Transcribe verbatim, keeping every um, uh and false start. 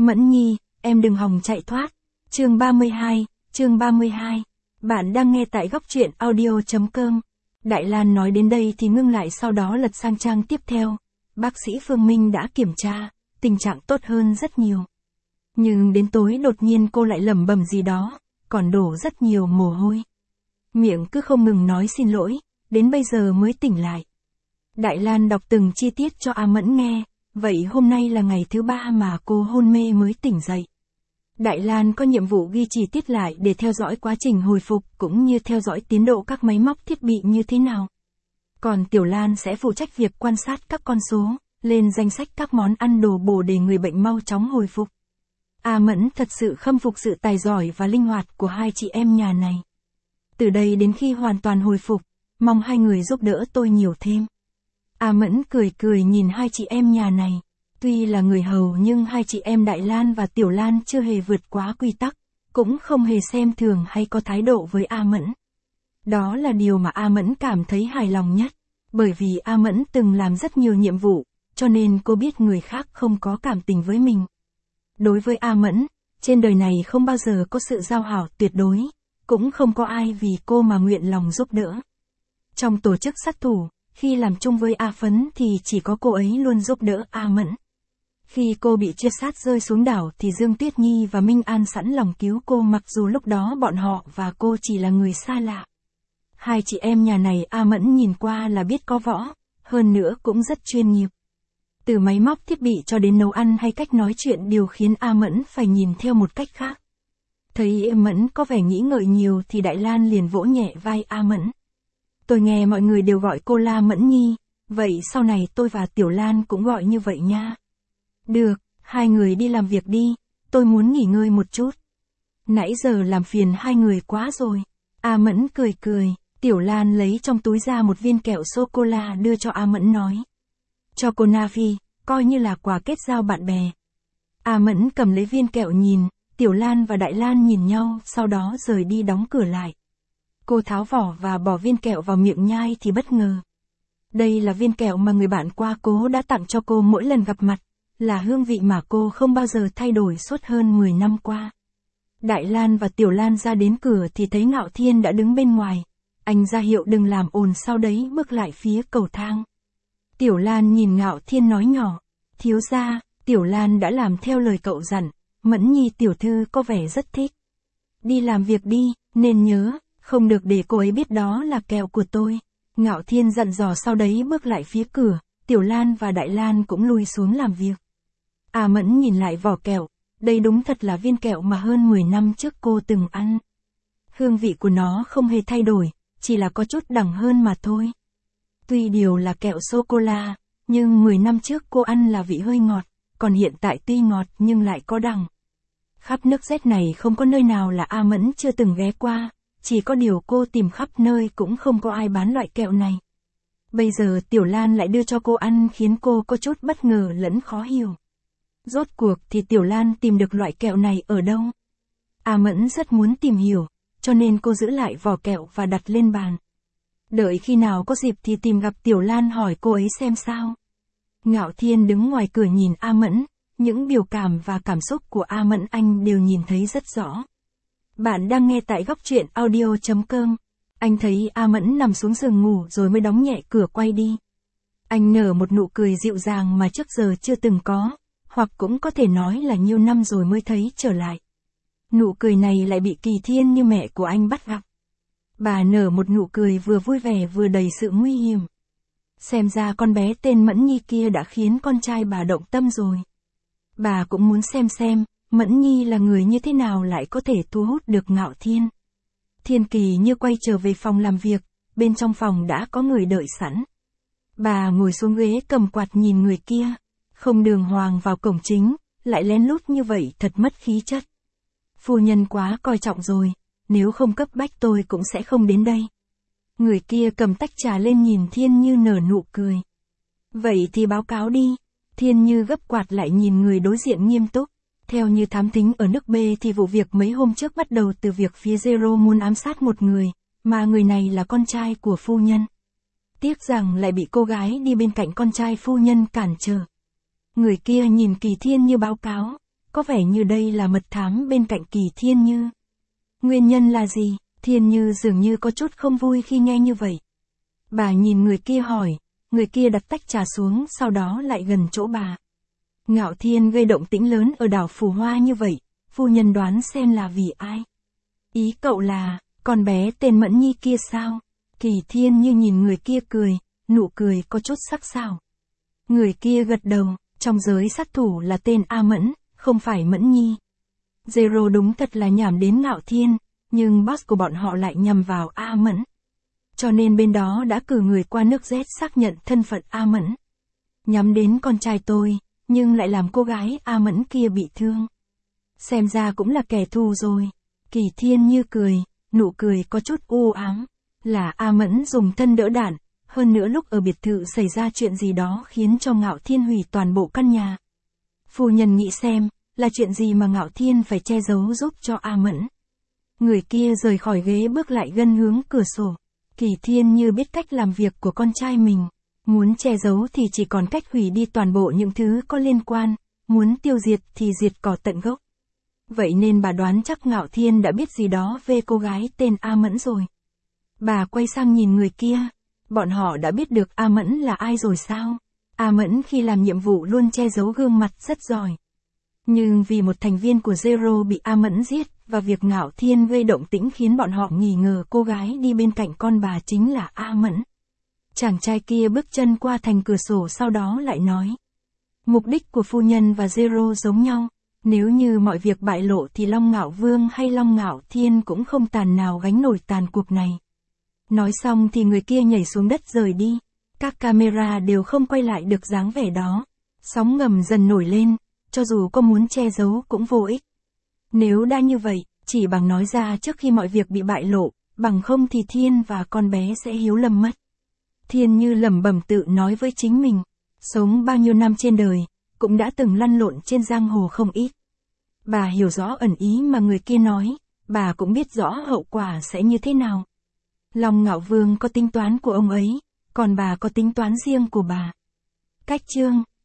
Mẫn Nhi, em đừng hòng chạy thoát. Chương ba mươi hai, chương ba mươi hai. Bạn đang nghe tại góc truyện audio.com. Đại Lan nói đến đây thì ngưng lại, sau đó lật sang trang tiếp theo. Bác sĩ Phương Minh đã kiểm tra, tình trạng tốt hơn rất nhiều. Nhưng đến tối đột nhiên cô lại lẩm bẩm gì đó, còn đổ rất nhiều mồ hôi. Miệng cứ không ngừng nói xin lỗi, đến bây giờ mới tỉnh lại. Đại Lan đọc từng chi tiết cho A Mẫn nghe, vậy hôm nay là ngày thứ ba mà cô hôn mê mới tỉnh dậy. Đại Lan có nhiệm vụ ghi chi tiết lại để theo dõi quá trình hồi phục cũng như theo dõi tiến độ các máy móc thiết bị như thế nào. Còn Tiểu Lan sẽ phụ trách việc quan sát các con số, lên danh sách các món ăn đồ bổ để người bệnh mau chóng hồi phục. A Mẫn thật sự khâm phục sự tài giỏi và linh hoạt của hai chị em nhà này. Từ đây đến khi hoàn toàn hồi phục, mong hai người giúp đỡ tôi nhiều thêm. A Mẫn cười cười nhìn hai chị em nhà này. Tuy là người hầu nhưng hai chị em Đại Lan và Tiểu Lan chưa hề vượt quá quy tắc, cũng không hề xem thường hay có thái độ với A Mẫn. Đó là điều mà A Mẫn cảm thấy hài lòng nhất, bởi vì A Mẫn từng làm rất nhiều nhiệm vụ, cho nên cô biết người khác không có cảm tình với mình. Đối với A Mẫn, trên đời này không bao giờ có sự giao hảo tuyệt đối, cũng không có ai vì cô mà nguyện lòng giúp đỡ. Trong tổ chức sát thủ, khi làm chung với A Phấn thì chỉ có cô ấy luôn giúp đỡ A Mẫn. Khi cô bị truy sát rơi xuống đảo thì Dương Tuyết Nhi và Minh An sẵn lòng cứu cô mặc dù lúc đó bọn họ và cô chỉ là người xa lạ. Hai chị em nhà này A Mẫn nhìn qua là biết có võ, hơn nữa cũng rất chuyên nghiệp. Từ máy móc thiết bị cho đến nấu ăn hay cách nói chuyện đều khiến A Mẫn phải nhìn theo một cách khác. Thấy A Mẫn có vẻ nghĩ ngợi nhiều thì Đại Lan liền vỗ nhẹ vai A Mẫn. Tôi nghe mọi người đều gọi cô là Mẫn Nhi, vậy sau này tôi và Tiểu Lan cũng gọi như vậy nha. Được, hai người đi làm việc đi, tôi muốn nghỉ ngơi một chút. Nãy giờ làm phiền hai người quá rồi. A Mẫn cười cười, Tiểu Lan lấy trong túi ra một viên kẹo sô-cô-la đưa cho A Mẫn nói. Cho cô Navi, coi như là quà kết giao bạn bè. A Mẫn cầm lấy viên kẹo nhìn, Tiểu Lan và Đại Lan nhìn nhau, sau đó rời đi đóng cửa lại. Cô tháo vỏ và bỏ viên kẹo vào miệng nhai thì bất ngờ. Đây là viên kẹo mà người bạn qua cố đã tặng cho cô mỗi lần gặp mặt, là hương vị mà cô không bao giờ thay đổi suốt hơn mười năm qua. Đại Lan và Tiểu Lan ra đến cửa thì thấy Ngạo Thiên đã đứng bên ngoài. Anh ra hiệu đừng làm ồn, sau đấy bước lại phía cầu thang. Tiểu Lan nhìn Ngạo Thiên nói nhỏ, thiếu gia, Tiểu Lan đã làm theo lời cậu dặn, Mẫn Nhi tiểu thư có vẻ rất thích. Đi làm việc đi, nên nhớ, không được để cô ấy biết đó là kẹo của tôi. Ngạo Thiên dặn dò, sau đấy bước lại phía cửa, Tiểu Lan và Đại Lan cũng lui xuống làm việc. A Mẫn nhìn lại vỏ kẹo, đây đúng thật là viên kẹo mà hơn mười năm trước cô từng ăn. Hương vị của nó không hề thay đổi, chỉ là có chút đắng hơn mà thôi. Tuy điều là kẹo sô-cô-la, nhưng mười năm trước cô ăn là vị hơi ngọt, còn hiện tại tuy ngọt nhưng lại có đắng. Khắp nước Z này không có nơi nào là A Mẫn chưa từng ghé qua, chỉ có điều cô tìm khắp nơi cũng không có ai bán loại kẹo này. Bây giờ Tiểu Lan lại đưa cho cô ăn khiến cô có chút bất ngờ lẫn khó hiểu. Rốt cuộc thì Tiểu Lan tìm được loại kẹo này ở đâu? A Mẫn rất muốn tìm hiểu, cho nên cô giữ lại vỏ kẹo và đặt lên bàn. Đợi khi nào có dịp thì tìm gặp Tiểu Lan hỏi cô ấy xem sao. Ngạo Thiên đứng ngoài cửa nhìn A Mẫn, những biểu cảm và cảm xúc của A Mẫn anh đều nhìn thấy rất rõ. Bạn đang nghe tại góc truyện audio.com. Anh thấy A Mẫn nằm xuống giường ngủ rồi mới đóng nhẹ cửa quay đi. Anh nở một nụ cười dịu dàng mà trước giờ chưa từng có, hoặc cũng có thể nói là nhiều năm rồi mới thấy trở lại. Nụ cười này lại bị Kỳ Thiên như mẹ của anh bắt gặp. Bà nở một nụ cười vừa vui vẻ vừa đầy sự nguy hiểm. Xem ra con bé tên Mẫn Nhi kia đã khiến con trai bà động tâm rồi. Bà cũng muốn xem xem, Mẫn Nhi là người như thế nào lại có thể thu hút được Ngạo Thiên. Thiên Kỳ như quay trở về phòng làm việc, bên trong phòng đã có người đợi sẵn. Bà ngồi xuống ghế cầm quạt nhìn người kia, không đường hoàng vào cổng chính, lại lén lút như vậy thật mất khí chất. Phu nhân quá coi trọng rồi, nếu không cấp bách tôi cũng sẽ không đến đây. Người kia cầm tách trà lên nhìn Thiên Như nở nụ cười. Vậy thì báo cáo đi. Thiên Như gấp quạt lại nhìn người đối diện nghiêm túc. Theo như thám thính ở nước B thì vụ việc mấy hôm trước bắt đầu từ việc phía Zero muốn ám sát một người, mà người này là con trai của phu nhân. Tiếc rằng lại bị cô gái đi bên cạnh con trai phu nhân cản trở. Người kia nhìn Kỳ Thiên Như báo cáo, có vẻ như đây là mật thám bên cạnh Kỳ Thiên Như. Nguyên nhân là gì? Thiên Như dường như có chút không vui khi nghe như vậy. Bà nhìn người kia hỏi, người kia đặt tách trà xuống sau đó lại gần chỗ bà. Ngạo Thiên gây động tĩnh lớn ở đảo Phù Hoa như vậy, phu nhân đoán xem là vì ai? Ý cậu là, con bé tên Mẫn Nhi kia sao? Kỳ Thiên Như nhìn người kia cười, nụ cười có chút sắc sảo. Người kia gật đầu, trong giới sát thủ là tên A Mẫn, không phải Mẫn Nhi. Zero đúng thật là nhảm đến Ngạo Thiên, nhưng boss của bọn họ lại nhằm vào A Mẫn. Cho nên bên đó đã cử người qua nước Z xác nhận thân phận A Mẫn. Nhắm đến con trai tôi, nhưng lại làm cô gái A Mẫn kia bị thương. Xem ra cũng là kẻ thù rồi. Kỳ Thiên Như cười, nụ cười có chút u ám. Là A Mẫn dùng thân đỡ đạn, hơn nữa lúc ở biệt thự xảy ra chuyện gì đó khiến cho Ngạo Thiên hủy toàn bộ căn nhà. Phu nhân nghĩ xem, là chuyện gì mà Ngạo Thiên phải che giấu giúp cho A Mẫn. Người kia rời khỏi ghế bước lại gần hướng cửa sổ. Kỳ Thiên Như biết cách làm việc của con trai mình. Muốn che giấu thì chỉ còn cách hủy đi toàn bộ những thứ có liên quan, muốn tiêu diệt thì diệt cỏ tận gốc. Vậy nên bà đoán chắc Ngạo Thiên đã biết gì đó về cô gái tên A Mẫn rồi. Bà quay sang nhìn người kia. Bọn họ đã biết được A Mẫn là ai rồi sao? A Mẫn khi làm nhiệm vụ luôn che giấu gương mặt rất giỏi. Nhưng vì một thành viên của Zero bị A Mẫn giết, và việc Ngạo Thiên gây động tĩnh khiến bọn họ nghi ngờ cô gái đi bên cạnh con bà chính là A Mẫn. Chàng trai kia bước chân qua thành cửa sổ sau đó lại nói. Mục đích của phu nhân và Zero giống nhau. Nếu như mọi việc bại lộ thì Long Ngạo Vương hay Long Ngạo Thiên cũng không tàn nào gánh nổi tàn cuộc này. Nói xong thì người kia nhảy xuống đất rời đi. Các camera đều không quay lại được dáng vẻ đó. Sóng ngầm dần nổi lên, cho dù có muốn che giấu cũng vô ích. Nếu đã như vậy, chỉ bằng nói ra trước khi mọi việc bị bại lộ, bằng không thì Thiên và con bé sẽ hiếu lầm mất. Thiên Như lẩm bẩm tự nói với chính mình, sống bao nhiêu năm trên đời, cũng đã từng lăn lộn trên giang hồ không ít. Bà hiểu rõ ẩn ý mà người kia nói, bà cũng biết rõ hậu quả sẽ như thế nào. Long Ngạo Vương có tính toán của ông ấy, còn bà có tính toán riêng của bà. Cách chương